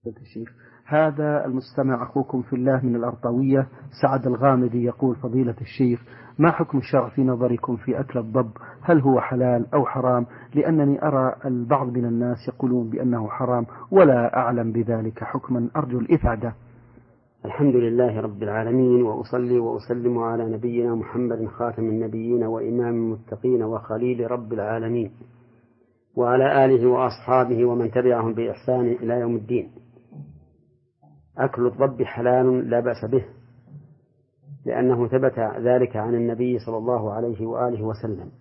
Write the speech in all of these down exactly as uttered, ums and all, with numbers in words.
الشيخ، هذا المستمع أخوكم في الله من الأرطوية سعد الغامدي يقول: فضيلة الشيخ، ما حكم الشرع في نظركم في أكل الضب؟ هل هو حلال أو حرام؟ لأنني أرى البعض من الناس يقولون بأنه حرام ولا أعلم بذلك حكما، أرجو الإفادة. الحمد لله رب العالمين، وأصلي وأسلم على نبينا محمد خاتم النبيين وإمام المتقين وخليل رب العالمين، وعلى آله وأصحابه ومن تبعهم بإحسان إلى يوم الدين. أكل الضب حلال لا بأس به، لأنه ثبت ذلك عن النبي صلى الله عليه وآله وسلم.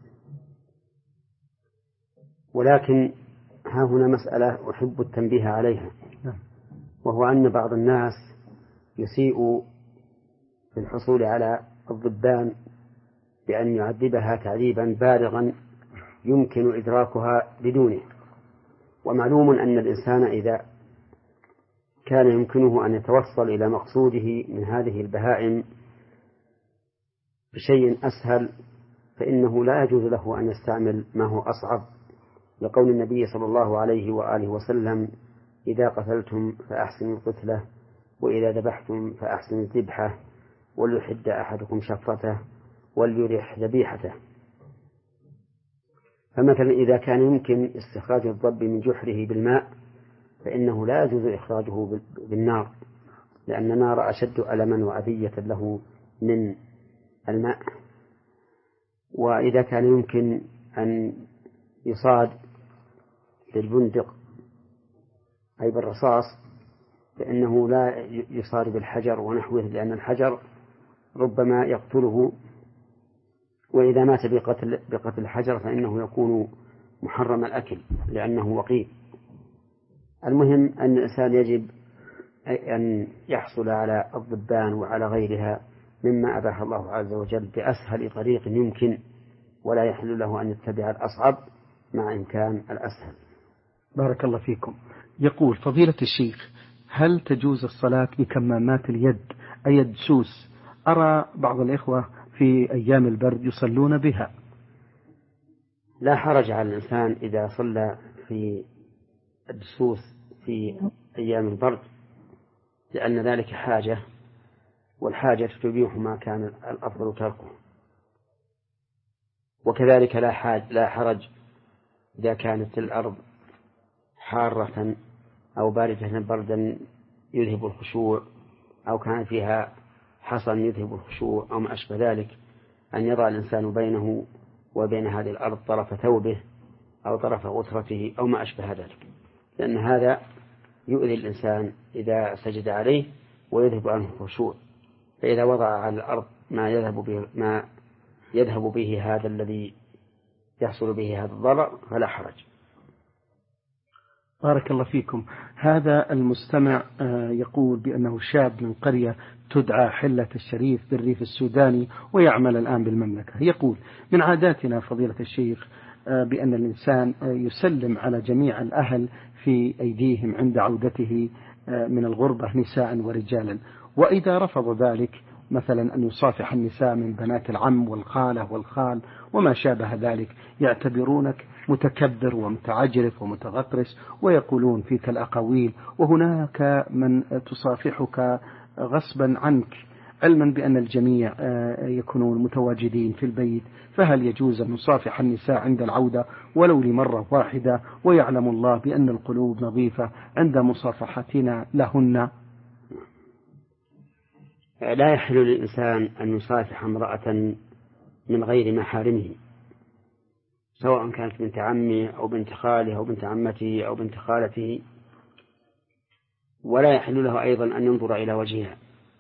ولكن ها هنا مسألة أحب التنبيه عليها، وهو أن بعض الناس يسيء في الحصول على الضبان بأن يعذبها تعذيبا بالغا يمكن إدراكها بدونه. ومعلوم أن الإنسان إذا كان يمكنه أن يتوصل إلى مقصوده من هذه البهائم بشيء أسهل فإنه لا يجوز له أن يستعمل ما هو أصعب، لقول النبي صلى الله عليه وآله وسلم: إذا قتلتم فأحسنوا القتلة، وإذا ذبحتم فأحسنوا الذبحة، وليحد أحدكم شفرته وليرح ذبيحته. فمثلا إذا كان يمكن استخراج الضب من جحره بالماء فإنه لا يجوز إخراجه بالنار، لأن النار أشد ألما وأذية له من الماء. وإذا كان يمكن أن يصاد بالبندق أي بالرصاص فإنه لا يصاد بالحجر ونحوه، لأن الحجر ربما يقتله، وإذا مات بقتل, بقتل الحجر فإنه يكون محرم الأكل لأنه وقيل. المهم أن الإنسان يجب أن يحصل على الضبان وعلى غيرها مما أباح الله عز وجل بأسهل طريق يمكن، ولا يحل له أن يتبع الأصعب مع إمكان الأسهل. بارك الله فيكم. يقول: فضيلة الشيخ، هل تجوز الصلاة بكمامات اليد أي الدسوس؟ أرى بعض الإخوة في أيام البرد يصلون بها. لا حرج على الإنسان إذا صلى في الدسوس في أيام البرد، لأن ذلك حاجة، والحاجة تبيح ما كان الأفضل تركه. وكذلك لا حاج لا حرج إذا كانت الأرض حارة أو باردة بردا يذهب الخشوع، أو كان فيها حصن يذهب الخشوع أو ما أشبه ذلك، أن يضع الإنسان بينه وبين هذه الأرض طرف ثوبه أو طرف غترته أو ما أشبه ذلك، لأن هذا يؤذي الإنسان إذا سجد عليه ويذهب عنه الخشوع. فإذا وضع على الأرض ما يذهب به ما يذهب به هذا الذي يحصل به هذا الضرر فلا حرج. بارك الله فيكم. هذا المستمع يقول بأنه شاب من قرية تدعى حلة الشريف بالريف السوداني ويعمل الآن بالمملكة. يقول: من عاداتنا فضيلة الشيخ بأن الإنسان يسلم على جميع الأهل في أيديهم عند عودته من الغربة نساء ورجالا، وإذا رفض ذلك مثلا أن يصافح النساء من بنات العم والخالة والخال وما شابه ذلك يعتبرونك متكبر ومتعجرف ومتغطرس، ويقولون فيك الأقاويل، وهناك من تصافحك غصبا عنك علما بأن الجميع يكونون متواجدين في البيت، فهل يجوز أن نصافح النساء عند العودة ولو لمرة واحدة، ويعلم الله بأن القلوب نظيفة عند مصافحتنا لهن؟ لا يحل للإنسان أن يصافح امرأة من غير محارمه، سواء كانت بنت عمه أو بنت خاله أو بنت عمته أو بنت خالته، ولا يحل له أيضا أن ينظر إلى وجهها.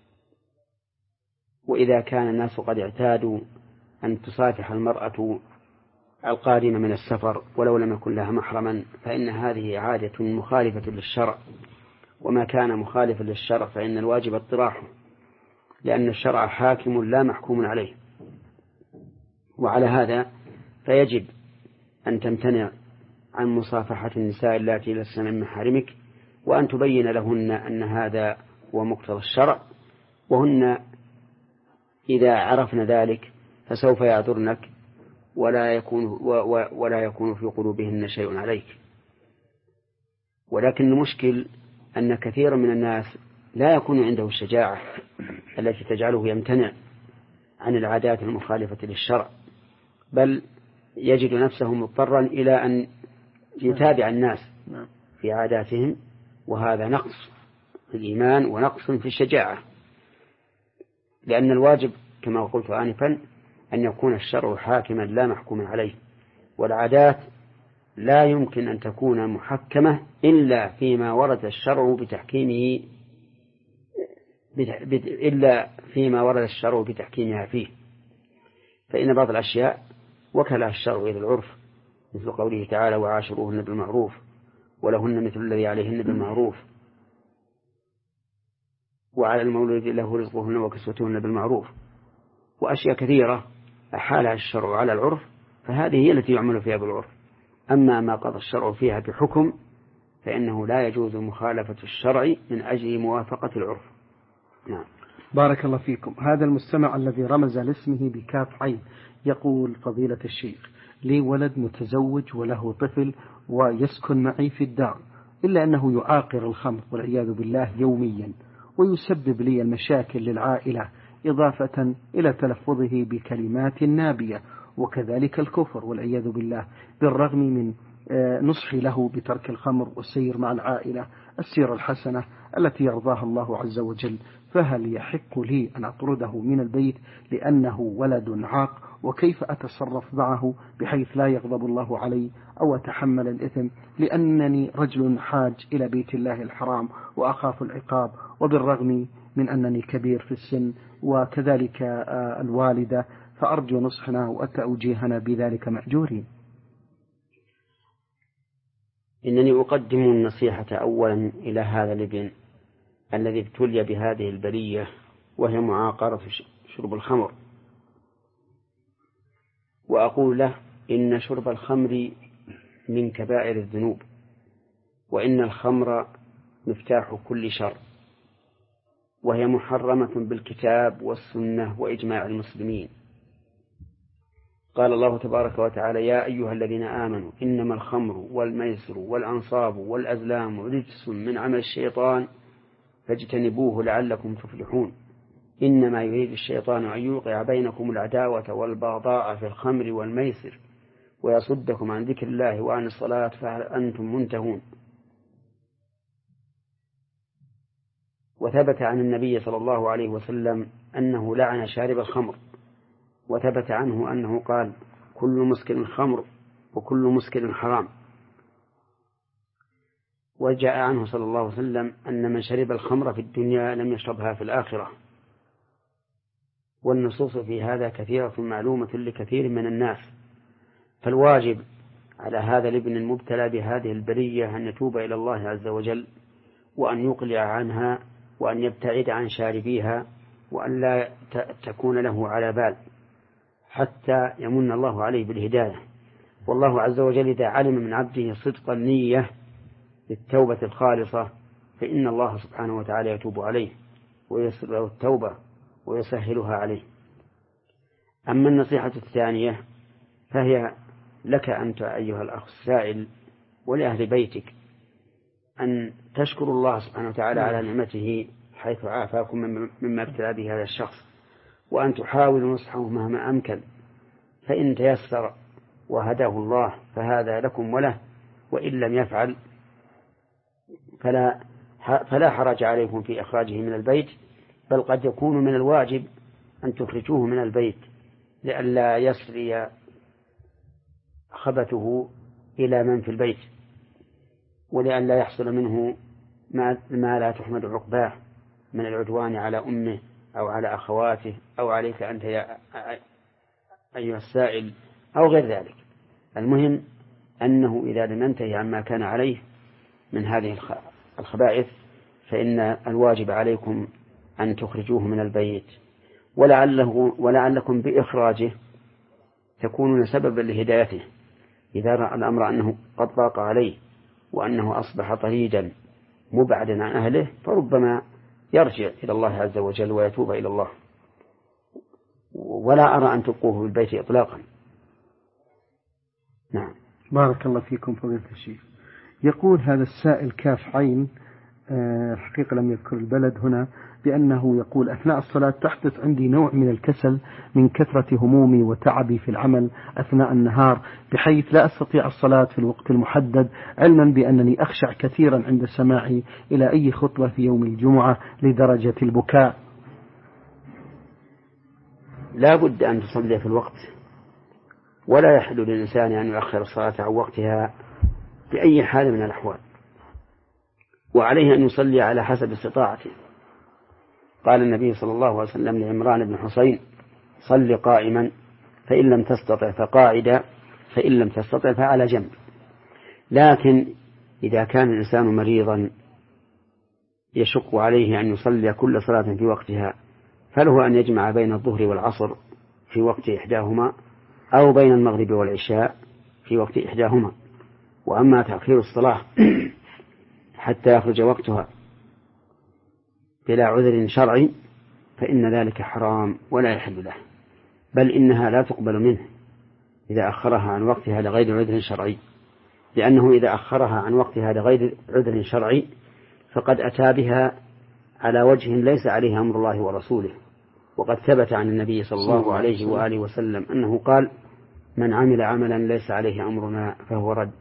وإذا كان الناس قد اعتادوا أن تصافح المرأة القادمة من السفر ولو لم يكن لها محرما فإن هذه عادة مخالفة للشرع، وما كان مخالفا للشرع فإن الواجب اطراحه، لأن الشرع حاكم لا محكوم عليه. وعلى هذا فيجب أن تمتنع عن مصافحة النساء اللاتي لسن من محارمك، وأن تبين لهن أن هذا هو مقتضى الشرع، وهن إذا عرفن ذلك فسوف يعذرنك ولا يكون, ولا يكون في قلوبهن شيء عليك. ولكن المشكل أن كثيرا من الناس لا يكون عنده الشجاعة التي تجعله يمتنع عن العادات المخالفة للشرع، بل يجد نفسه مضطرا إلى أن يتابع الناس في عاداتهم، وهذا نقص في الإيمان ونقص في الشجاعة، لأن الواجب كما قلت آنفا أن يكون الشرع حاكما لا محكوما عليه، والعادات لا يمكن أن تكون محكمة إلا فيما ورد الشرع بتحكيمه إلا فيما ورد الشرع بتحكيمها فيه. فإن بعض الأشياء وكلها الشرع إلى العرف، مثل قوله تعالى وعاشروهن بالمعروف ولهن مثل الذي عليهن بالمعروف، وعلى المولود له رزقهن وكسوتهن بالمعروف، وأشياء كثيرة أحالها الشرع على العرف، فهذه هي التي يعمل فيها بالعرف. أما ما قضى الشرع فيها بحكم فإنه لا يجوز مخالفة الشرع من أجل موافقة العرف. نعم. بارك الله فيكم. هذا المستمع الذي رمز لاسمه بكاف عين يقول فضيلة الشيخ لي ولد متزوج وله طفل ويسكن معي في الدار، إلا أنه يعاقر الخمر والعياذ بالله يوميا، ويسبب لي المشاكل للعائلة، إضافة إلى تلفظه بكلمات نابية، وكذلك الكفر والعياذ بالله، بالرغم من نصحي له بترك الخمر والسير مع العائلة السيرة الحسنة التي يرضاها الله عز وجل. فهل يحق لي أن أطرده من البيت لأنه ولد عاق؟ وكيف أتصرف معه بحيث لا يغضب الله علي أو أتحمل الإثم، لأنني رجل حاج إلى بيت الله الحرام وأخاف العقاب، وبالرغم من أنني كبير في السن وكذلك الوالدة، فأرجو نصحنا وتأوجيهنا بذلك مأجورين. إنني أقدم النصيحة أولا إلى هذا الابن الذي ابتلي بهذه البلية وهي معاقرة شرب الخمر، وأقول له إن شرب الخمر من كبائر الذنوب، وإن الخمر مفتاح كل شر، وهي محرمة بالكتاب والسنة وإجماع المسلمين. قال الله تبارك وتعالى يا أيها الذين آمنوا إنما الخمر والميسر والأنصاب والأزلام رجس من عمل الشيطان فاجتنبوه لعلكم تفلحون إنما يريد الشيطان أن يوقع بينكم العداوة والبغضاء في الخمر والميسر ويصدكم عن ذكر الله وعن الصلاة فهل أنتم منتهون. وثبت عن النبي صلى الله عليه وسلم أنه لعن شارب الخمر، وثبت عنه أنه قال كل مسكر خمر وكل مسكر حرام. وجاء عنه صلى الله عليه وسلم أن من شرب الخمر في الدنيا لم يشربها في الآخرة. والنصوص في هذا كثيرة معلومة لكثير من الناس، فالواجب على هذا الابن المبتلى بهذه البلية أن يتوب إلى الله عز وجل، وأن يقلع عنها، وأن يبتعد عن شاربيها، وأن لا تكون له على بال حتى يمن الله عليه بالهداية. والله عز وجل إذا علم من عبده صدق النية للتوبة الخالصة فإن الله سبحانه وتعالى يتوب عليه ويسر له التوبة ويسهلها عليه. أما النصيحة الثانية فهي لك أنت أيها الأخ السائل ولأهل بيتك أن تشكروا الله سبحانه وتعالى على نعمته حيث عافاكم مما ابتلى به هذا الشخص، وأن تحاولوا نصحه مهما أمكن، فإن تيسر وهداه الله فهذا لكم وله، وإن لم يفعل فلا فلا حرج عليكم في إخراجه من البيت، بل قد يكون من الواجب أن تخرجوه من البيت لئلا يسري خبثه إلى من في البيت، ولئلا يحصل منه ما لا تحمد عقباه من العدوان على أمه أو على أخواته أو عليك أنت يا أيها السائل أو غير ذلك. المهم أنه إذا لم ينتهي عما كان عليه من هذه الخبائث فإن الواجب عليكم أن تخرجوه من البيت، ولعله ولعلكم بإخراجه تكونون سببا لهدايته إذا رأى الأمر أنه قد ضاق عليه وأنه أصبح طريدا مبعدا عن أهله، فربما يرجع إلى الله عز وجل ويتوب إلى الله. ولا أرى أن تبقوه بالبيت إطلاقا. نعم. بارك الله فيكم فضيلة الشيخ. يقول هذا السائل كاف عين الحقيقة لم يذكر البلد هنا، بأنه يقول أثناء الصلاة تحدث عندي نوع من الكسل من كثرة همومي وتعبي في العمل أثناء النهار، بحيث لا أستطيع الصلاة في الوقت المحدد، علما بأنني أخشع كثيرا عند سماعي إلى أي خطبة في يوم الجمعة لدرجة البكاء. لا بد أن تصلي في الوقت، ولا يحل للإنسان أن يؤخر الصلاة عن وقتها بأي حال من الأحوال، وعليه أن يصلي على حسب استطاعته. قال النبي صلى الله عليه وسلم لعمران بن حسين: صل قائما فإن لم تستطع فقاعدا فإن لم تستطع فعلى جنب. لكن إذا كان الإنسان مريضا يشق عليه أن يصلي كل صلاة في وقتها، فله أن يجمع بين الظهر والعصر في وقت إحداهما، أو بين المغرب والعشاء في وقت إحداهما. وأما تأخير الصلاة حتى يخرج وقتها بلا عذر شرعي فإن ذلك حرام ولا يحل له، بل إنها لا تقبل منه إذا أخرها عن وقتها لغير عذر شرعي، لأنه إذا أخرها عن وقتها لغير عذر شرعي فقد أتى بها على وجه ليس عليه أمر الله ورسوله. وقد ثبت عن النبي صلى الله عليه وآله وسلم أنه قال: من عمل عملا ليس عليه أمرنا فهو رد.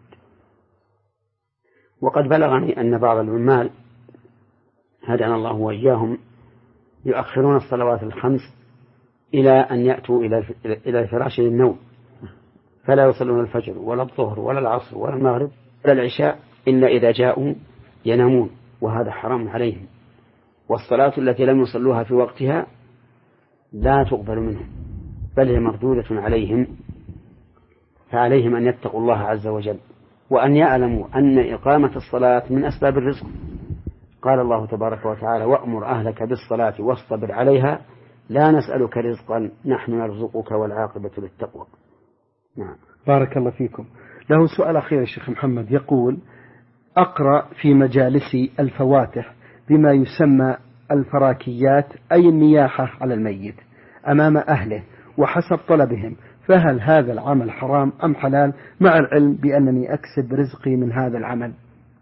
وقد بلغني أن بعض العمال هدانا الله وإياهم يؤخرون الصلوات الخمس إلى أن يأتوا إلى الفراش للنوم، فلا يصلون الفجر ولا الظهر ولا العصر ولا المغرب ولا العشاء إلا إذا جاءوا ينامون، وهذا حرام عليهم. والصلاة التي لم يصلوها في وقتها لا تقبل منهم، بل هي مردودة عليهم، فعليهم أن يتقوا الله عز وجل، وأن يعلموا أن إقامة الصلاة من أسباب الرزق. قال الله تبارك وتعالى: وأمر أهلك بالصلاة واصطبر عليها لا نسألك رزقا نحن نرزقك والعاقبة للتقوى. نعم. بارك الله فيكم. له سؤال أخير الشيخ محمد، يقول: أقرأ في مجالسي الفواتح بما يسمى الفراكيات، أي النياحة على الميت أمام أهله وحسب طلبهم، فهل هذا العمل حرام أم حلال، مع العلم بأنني أكسب رزقي من هذا العمل؟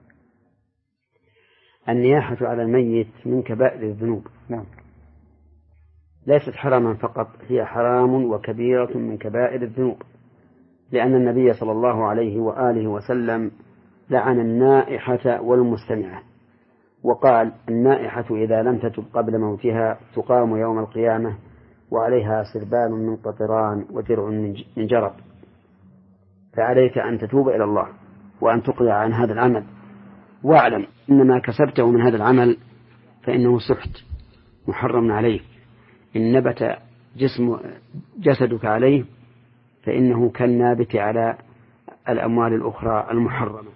النياحة على الميت من كبائر الذنوب. نعم. ليست حراما فقط، هي حرام وكبيرة من كبائر الذنوب، لأن النبي صلى الله عليه وآله وسلم لعن النائحة والمستمعة، وقال: النائحة إذا لم تتب قبل موتها تقام يوم القيامة وعليها سربال من قطران ودرع من جرب. فعليك أن تتوب إلى الله وأن تقلع عن هذا العمل، واعلم إن ما كسبته من هذا العمل فإنه سحت محرم عليك، إن نبت جسم جسدك عليه فإنه كالنابت على الأموال الأخرى المحرمة.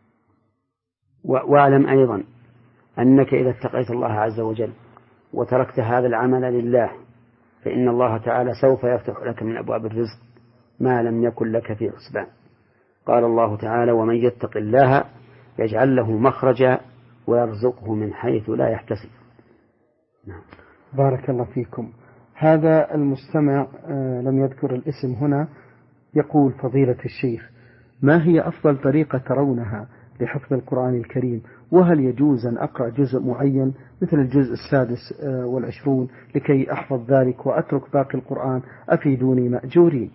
واعلم أيضا أنك إذا اتقيت الله عز وجل وتركت هذا العمل لله فإن الله تعالى سوف يفتح لك من أبواب الرزق ما لم يكن لك في حسبان. قال الله تعالى: ومن يتق الله يجعل له مخرجا ويرزقه من حيث لا يحتسب. نعم. بارك الله فيكم. هذا المستمع آه لم يذكر الاسم هنا، يقول: فضيلة الشيخ، ما هي أفضل طريقة ترونها لحفظ القرآن الكريم؟ وهل يجوز أن أقرأ جزء معين مثل الجزء السادس آه والعشرون لكي أحفظ ذلك وأترك باقي القرآن؟ أفيدوني مأجورين.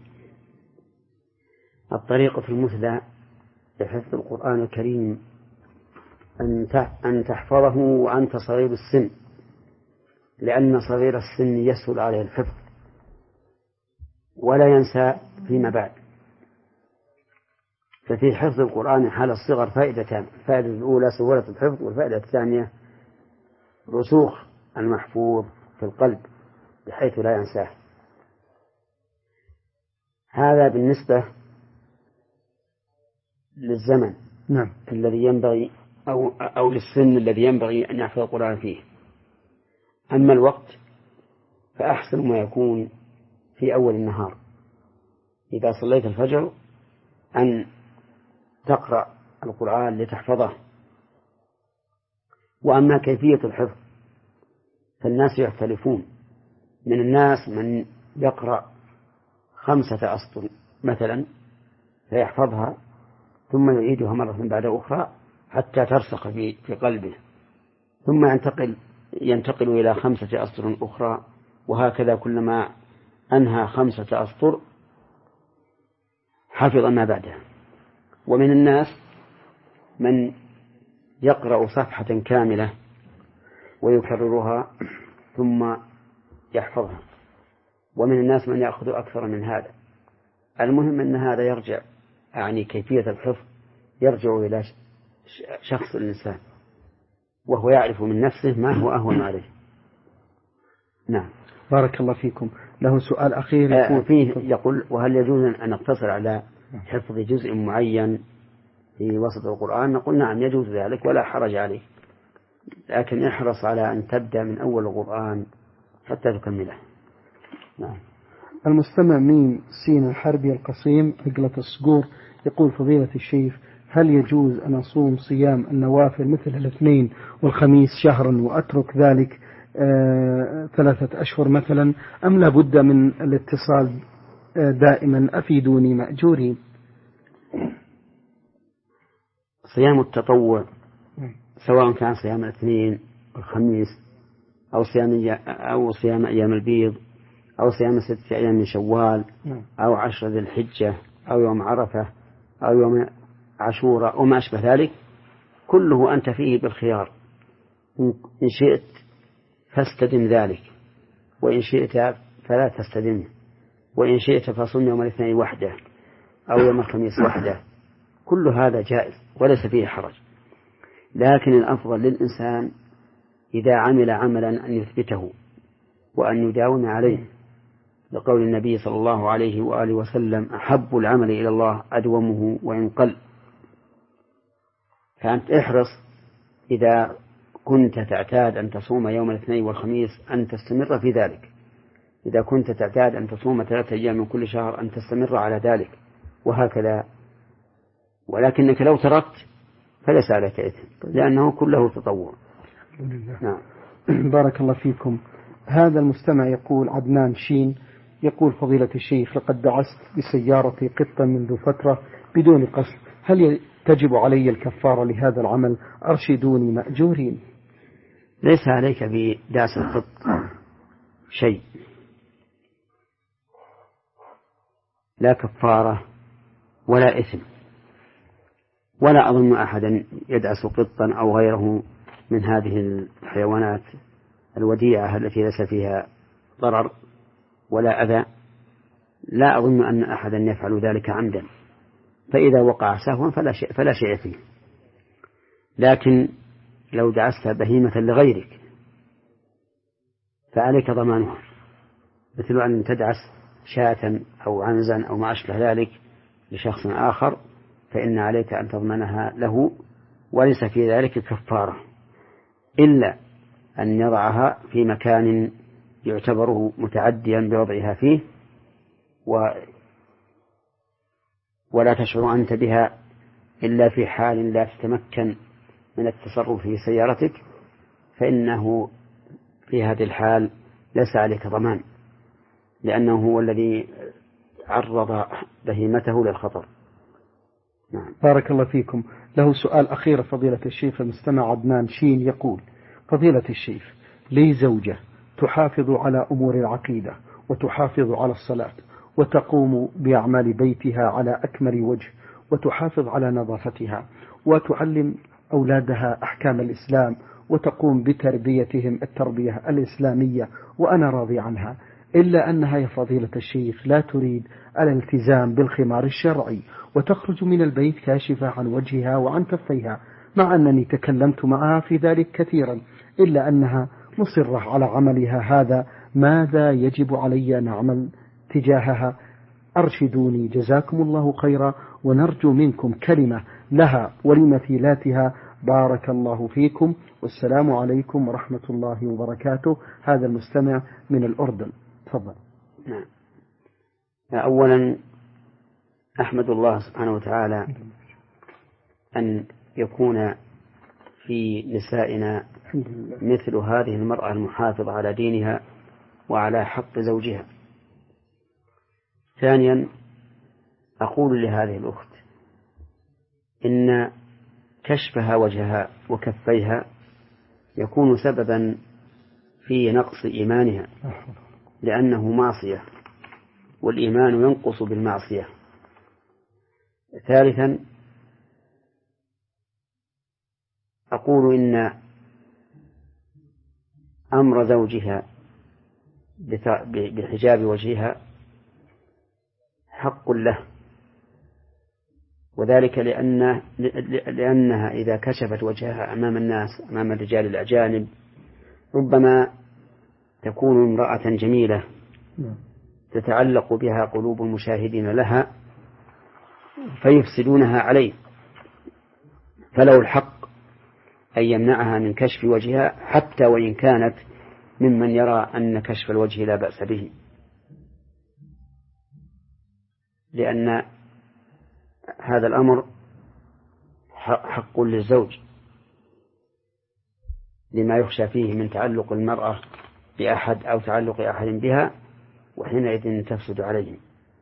الطريقة المثلى لحفظ القرآن الكريم أن تحفظه وأنت صغير السن، لأن صغير السن يسهل عليه الحفظ ولا ينسى فيما بعد. ففي حفظ القرآن حال الصغر فائدتان: الفائدة الأولى سهولة الحفظ، والفائدة الثانية رسوخ المحفوظ في القلب بحيث لا ينساه. هذا بالنسبة للزمن نعم. الذي ينبغي أو, أو للسن الذي ينبغي أن يحفظ القرآن فيه. أما الوقت فأحسن ما يكون في أول النهار إذا صليت الفجر أن تقرأ القرآن لتحفظه. وأما كيفية الحفظ فالناس يختلفون، من الناس من يقرأ خمسة أسطر مثلا فيحفظها ثم يعيدها مرة بعد أخرى حتى ترسخ في قلبه، ثم ينتقل ينتقل إلى خمسة أسطر أخرى، وهكذا كلما أنهى خمسة أسطر حفظ ما بعدها. ومن الناس من يقرأ صفحة كاملة ويكررها ثم يحفظها، ومن الناس من يأخذ أكثر من هذا. المهم أن هذا يرجع، يعني كيفية الحفظ يرجع إلى شخص الإنسان، وهو يعرف من نفسه ما هو أهون عليه. نعم. بارك الله فيكم. له سؤال أخير يقول فيه يقول: وهل يجوز أن نقتصر على حفظ جزء معين في وسط القرآن؟ نقول نعم يجوز ذلك ولا حرج عليه، لكن احرص على أن تبدأ من أول القرآن حتى تكمله. نعم. المستمع ميم سين الحربي القصيم عقلة الصقور يقول: فضيلة الشيخ، هل يجوز أن أصوم صيام النوافل مثل الاثنين والخميس شهرا وأترك ذلك آه ثلاثة أشهر مثلا، أم لا بد من الاتصال آه دائما؟ أفيدوني مأجورين. صيام التطوع سواء كان صيام الاثنين والخميس أو صيام أو صيام أيام البيض أو صيام ستة أيام من شوال أو عشر ذي الحجة أو يوم عرفة أو يوم عاشوراء وما أشبه ذلك، كله أنت فيه بالخيار، إن شئت فاستدم ذلك، وإن شئت فلا تستدمه، وإن شئت فصم يوم الاثنين وحده أو يوم الخميس وحده، كل هذا جائز وليس فيه حرج. لكن الأفضل للإنسان إذا عمل عملا أن يثبته وأن يداوم عليه، لقول النبي صلى الله عليه وآله وسلم: أحب العمل إلى الله أدومه وإن قل. فأنت احرص إذا كنت تعتاد أن تصوم يوم الاثنين والخميس أن تستمر في ذلك، إذا كنت تعتاد أن تصوم ثلاثة أيام من كل شهر أن تستمر على ذلك، وهكذا. ولكنك لو تركت فليس عليك إثم، لأنه كله تطوع. نعم. بارك الله فيكم. هذا المستمع يقول: عدنان شين يقول: فضيلة الشيخ، لقد دعست بسيارتي قطا منذ فترة بدون قصد، هل تجب علي الكفارة لهذا العمل؟ أرشدوني مأجورين. ليس عليك بدعس القط شيء، لا كفارة ولا إثم، ولا أظن أحدا يدعس قطا أو غيره من هذه الحيوانات الوديعة التي ليس فيها ضرر ولا أذى، لا أظن أن أحدا يفعل ذلك عمدا، فإذا وقع سهوا فلا شيء, فلا شيء فيه. لكن لو دعست بهيمة لغيرك فعليك ضمانها، مثل أن تدعس شاة أو عنزا أو ما أشبه ذلك لشخص آخر، فإن عليك أن تضمنها له، وليس في ذلك كفارة إلا أن يضعها في مكان يعتبره متعديا بوضعها فيه، و ولا تشعر أنت بها إلا في حال لا تتمكن من التصرف في سيارتك، فإنه في هذه الحال ليس عليك ضمان، لأنه هو الذي عرض بهيمته للخطر. نعم. بارك الله فيكم. له سؤال أخير فضيلة الشيخ المستمع عدنان شين يقول: فضيلة الشيخ، لي زوجة تحافظ على أمور العقيدة وتحافظ على الصلاة وتقوم بأعمال بيتها على أكمل وجه، وتحافظ على نظافتها وتعلم أولادها أحكام الإسلام وتقوم بتربيتهم التربية الإسلامية، وأنا راضي عنها، إلا أنها يا فضيلة الشيخ لا تريد الالتزام بالخمار الشرعي، وتخرج من البيت كاشفة عن وجهها وعن كفيها، مع أنني تكلمت معها في ذلك كثيرا، إلا أنها مصرة على عملها هذا. ماذا يجب علي أن أعمل تجاهها؟ أرشدوني جزاكم الله خيرا، ونرجو منكم كلمة لها ولمثيلاتها. بارك الله فيكم، والسلام عليكم ورحمة الله وبركاته. هذا المستمع من الأردن. تفضل. نعم. أولا أحمد الله سبحانه وتعالى أن يكون في نسائنا مثل هذه المرأة المحافظة على دينها وعلى حق زوجها. ثانيا أقول لهذه الأخت إن كشفها وجهها وكفيها يكون سببا في نقص إيمانها، لأنه معصية، والإيمان ينقص بالمعصية. ثالثا أقول إن أمر زوجها بحجاب وجهها حق له، وذلك لأن لأنها إذا كشفت وجهها أمام الناس، أمام الرجال الأجانب، ربما تكون امرأة جميلة تتعلق بها قلوب المشاهدين لها فيفسدونها عليه، فله الحق أن يمنعها من كشف وجهها حتى وإن كانت ممن يرى أن كشف الوجه لا بأس به، لأن هذا الأمر حق للزوج لما يخشى فيه من تعلق المرأة بأحد أو تعلق أحد بها، وحينئذ تفسد عليهم.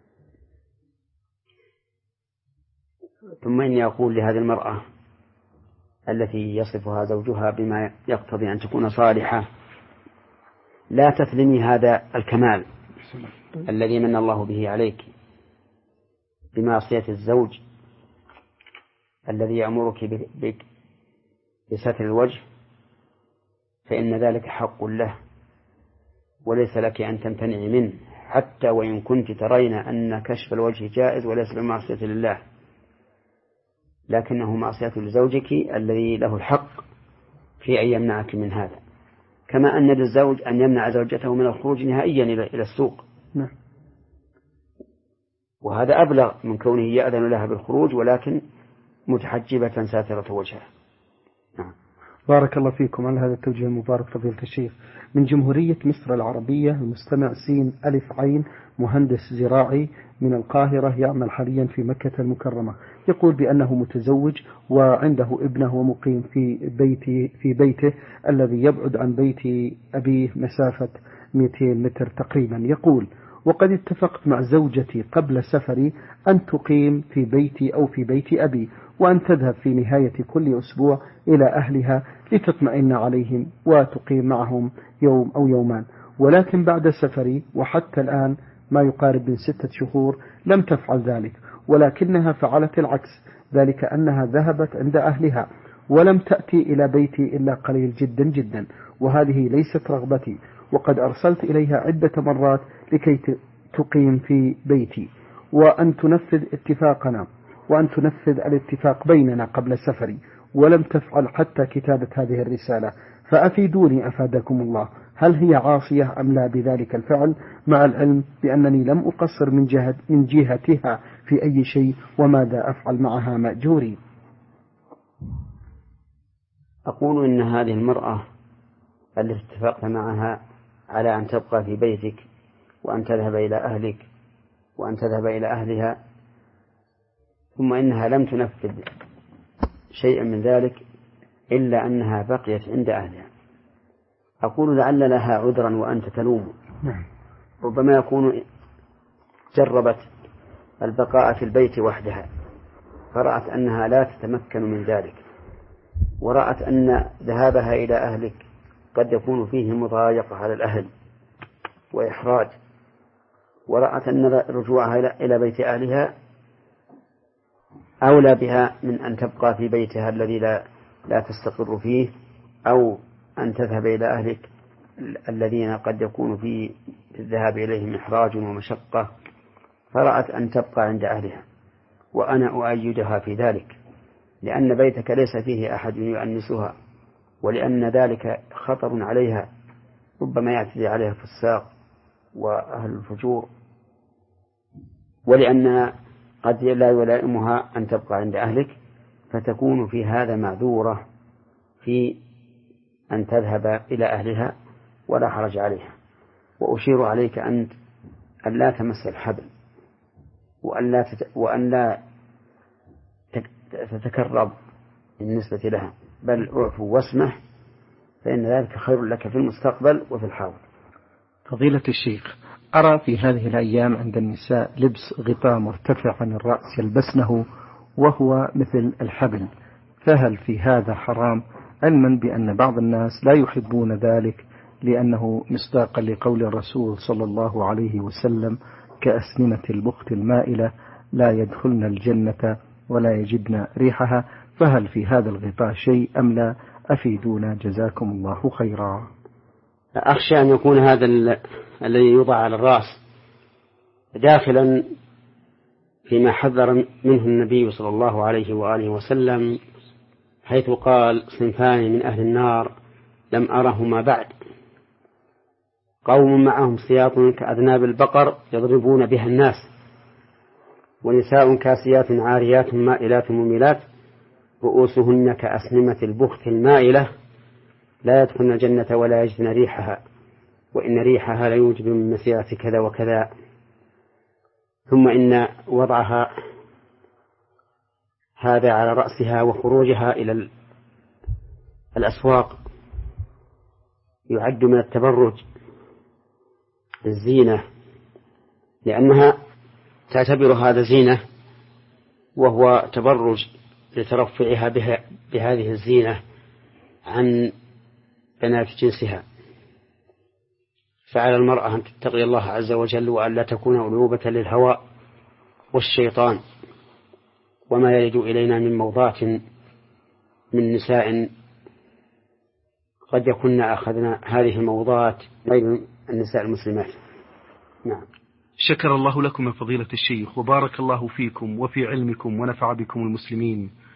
ثم إني أقول لهذه المرأة التي يصفها زوجها بما يقتضي أن تكون صالحة: لا تثلمي هذا الكمال الذي من الله به عليك بمعصية الزوج الذي يأمرك بك بستر الوجه، فإن ذلك حق له وليس لك أن تمتنعي منه، حتى وإن كنت ترين أن كشف الوجه جائز وليس بمعصية لله، لكنه معصية لزوجك الذي له الحق في أن يمنعك من هذا، كما أن للزوج أن يمنع زوجته من الخروج نهائيا إلى السوق، وهذا أبلغ من كونه يأذن لها بالخروج ولكن متحجبة ساترة وجهها. نعم. بارك الله فيكم على هذا التوجيه المبارك فضيلة الشيخ. من جمهورية مصر العربية المستمع سين ألف عين، مهندس زراعي من القاهرة، يعمل حاليا في مكة المكرمة، يقول بأنه متزوج وعنده ابنه ومقيم في بيته في بيته الذي يبعد عن بيت أبيه مسافة مئتين متر تقريبا. يقول: وقد اتفقت مع زوجتي قبل سفري أن تقيم في بيتي أو في بيت أبي، وأن تذهب في نهاية كل أسبوع إلى أهلها لتطمئن عليهم وتقيم معهم يوم أو يومان، ولكن بعد سفري وحتى الآن ما يقارب من ستة شهور لم تفعل ذلك، ولكنها فعلت العكس، ذلك أنها ذهبت عند أهلها ولم تأتي إلى بيتي إلا قليل جدا جدا، وهذه ليست رغبتي، وقد أرسلت إليها عدة مرات لكي تقيم في بيتي وأن تنفذ اتفاقنا وأن تنفذ الاتفاق بيننا قبل سفري، ولم تفعل حتى كتابة هذه الرسالة، فأفيدوني أفادكم الله، هل هي عاصية أم لا بذلك الفعل، مع العلم بأنني لم أقصر من جهة من جهتها في أي شيء، وماذا أفعل معها مأجوري؟ أقول إن هذه المرأة التي اتفقت معها على أن تبقى في بيتك وأن تذهب إلى أهلك وأن تذهب إلى أهلها، ثم إنها لم تنفذ شيئا من ذلك إلا أنها بقيت عند أهلها، أقول لعل لها عذرا وأنت تلوم، ربما يكون جربت البقاء في البيت وحدها فرأت أنها لا تتمكن من ذلك، ورأت أن ذهابها إلى أهلك قد يكون فيه مضايقة على الأهل وإحراج، ورأت أن رجوعها إلى بيت أهلها أولى بها من أن تبقى في بيتها الذي لا, لا تستقر فيه، أو أن تذهب إلى أهلك الذين قد يكون في الذهاب إليهم إحراج ومشقة، فرأت أن تبقى عند أهلها، وأنا أؤيدها في ذلك، لأن بيتك ليس فيه أحد يؤنسها، ولأن ذلك خطر عليها، ربما يعتدي عليها الفساق وأهل الفجور، ولأنها قد لا يلائمها أن تبقى عند أهلك، فتكون في هذا معذورة في أن تذهب إلى أهلها ولا حرج عليها. وأشير عليك أنت أن لا تمس الحبل، وأن لا, تت... وأن لا تتكرب بالنسبة لها، بل اعفو واسمح، فإن ذلك خير لك في المستقبل وفي الحاضر. فضيلة الشيخ، أرى في هذه الأيام عند النساء لبس غطاء مرتفع عن الرأس يلبسنه وهو مثل الحبل، فهل في هذا حرام علما بأن بعض الناس لا يحبون ذلك لأنه مصداقا لقول الرسول صلى الله عليه وسلم: كأسنمة البخت المائلة لا يدخلن الجنة ولا يجدن ريحها. فهل في هذا الغطاء شيء أم لا؟ أفيدونا جزاكم الله خيرا. أخشى أن يكون هذا الذي يوضع على الرأس داخلا فيما حذر منه النبي صلى الله عليه وآله وسلم، حيث قال: صنفان من أهل النار لم أرهما بعد، قوم معهم سياط كأذناب البقر يضربون بها الناس، ونساء كاسيات عاريات مائلات مميلات رؤوسهن كأسنمة البخت المائلة لا يدخلن الجنة ولا يجدن ريحها، وإن ريحها لا يوجب من مسيرة كذا وكذا. ثم إن وضعها هذا على رأسها وخروجها إلى الأسواق يعد من التبرج الزينة، لأنها تعتبر هذا زينة وهو تبرج لترفعها بها بهذه الزينة عن بنات جنسها. فعلى المرأة أن تتقي الله عز وجل وأن لا تكون ألوبة للهوى والشيطان وما يرد إلينا من موضات من نساء قد يكون أخذنا هذه الموضات غير النساء المسلمات. نعم. شكر الله لكم يا فضيلة الشيخ، وبارك الله فيكم وفي علمكم ونفع بكم المسلمين.